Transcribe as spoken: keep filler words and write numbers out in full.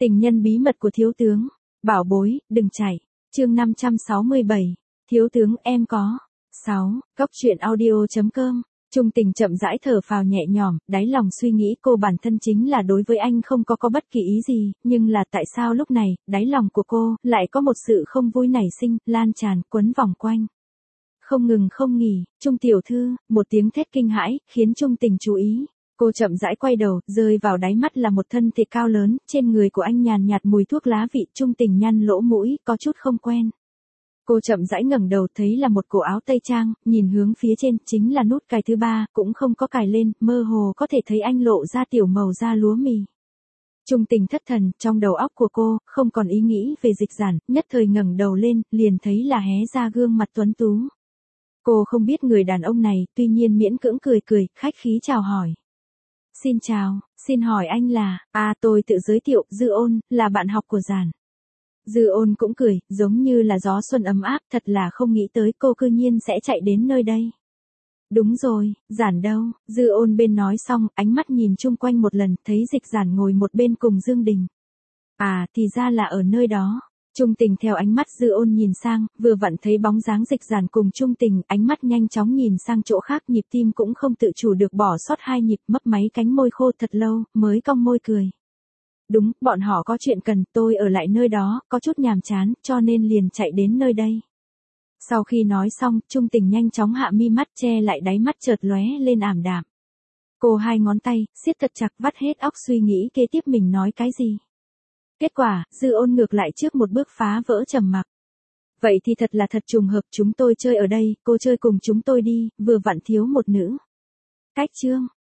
Tình nhân bí mật của thiếu tướng. Bảo bối, đừng chạy. Chương năm trăm sáu mươi bảy. Thiếu tướng em có. sáu. Cóc truyện audio chấm com. Trung Tình chậm rãi thở phào nhẹ nhõm, đáy lòng suy nghĩ cô bản thân chính là đối với anh không có có bất kỳ ý gì, nhưng là tại sao lúc này, đáy lòng của cô lại có một sự không vui nảy sinh, lan tràn, quấn vòng quanh. Không ngừng không nghỉ, Trung tiểu thư, một tiếng thét kinh hãi, khiến Trung Tình chú ý. Cô chậm rãi quay đầu, rơi vào đáy mắt là một thân thể cao lớn, trên người của anh nhàn nhạt mùi thuốc lá vị. Trung Tình nhăn lỗ mũi, có chút không quen. Cô chậm rãi ngẩng đầu thấy là một cổ áo tây trang, nhìn hướng phía trên, chính là nút cài thứ ba, cũng không có cài lên, mơ hồ có thể thấy anh lộ ra tiểu màu da lúa mì. Trung Tình thất thần, trong đầu óc của cô, không còn ý nghĩ về Dịch Giản, nhất thời ngẩng đầu lên, liền thấy là hé ra gương mặt tuấn tú. Cô không biết người đàn ông này, tuy nhiên miễn cưỡng cười cười, khách khí chào hỏi. Xin chào, xin hỏi anh là, à tôi tự giới thiệu, Dư Ôn, là bạn học của Giản. Dư Ôn cũng cười, giống như là gió xuân ấm áp, thật là không nghĩ tới cô cư nhiên sẽ chạy đến nơi đây. Đúng rồi, Giản đâu? Dư Ôn bên nói xong, ánh mắt nhìn chung quanh một lần, thấy Dịch Giản ngồi một bên cùng Dương Đình. À, thì ra là ở nơi đó. Trung Tình theo ánh mắt Dư Ôn nhìn sang, vừa vặn thấy bóng dáng Dịch Giản cùng Trung Tình, ánh mắt nhanh chóng nhìn sang chỗ khác, nhịp tim cũng không tự chủ được bỏ sót hai nhịp, mấp máy cánh môi khô thật lâu, mới cong môi cười. Đúng, bọn họ có chuyện cần, tôi ở lại nơi đó, có chút nhàm chán, cho nên liền chạy đến nơi đây. Sau khi nói xong, Trung Tình nhanh chóng hạ mi mắt che lại đáy mắt chợt lóe lên ảm đạm. Cô hai ngón tay, siết thật chặt vắt hết óc suy nghĩ kế tiếp mình nói cái gì. Kết quả, Dư Ôn ngược lại trước một bước phá vỡ trầm mặc. Vậy thì thật là thật trùng hợp, chúng tôi chơi ở đây, cô chơi cùng chúng tôi đi, vừa vặn thiếu một nữ. Cách chương.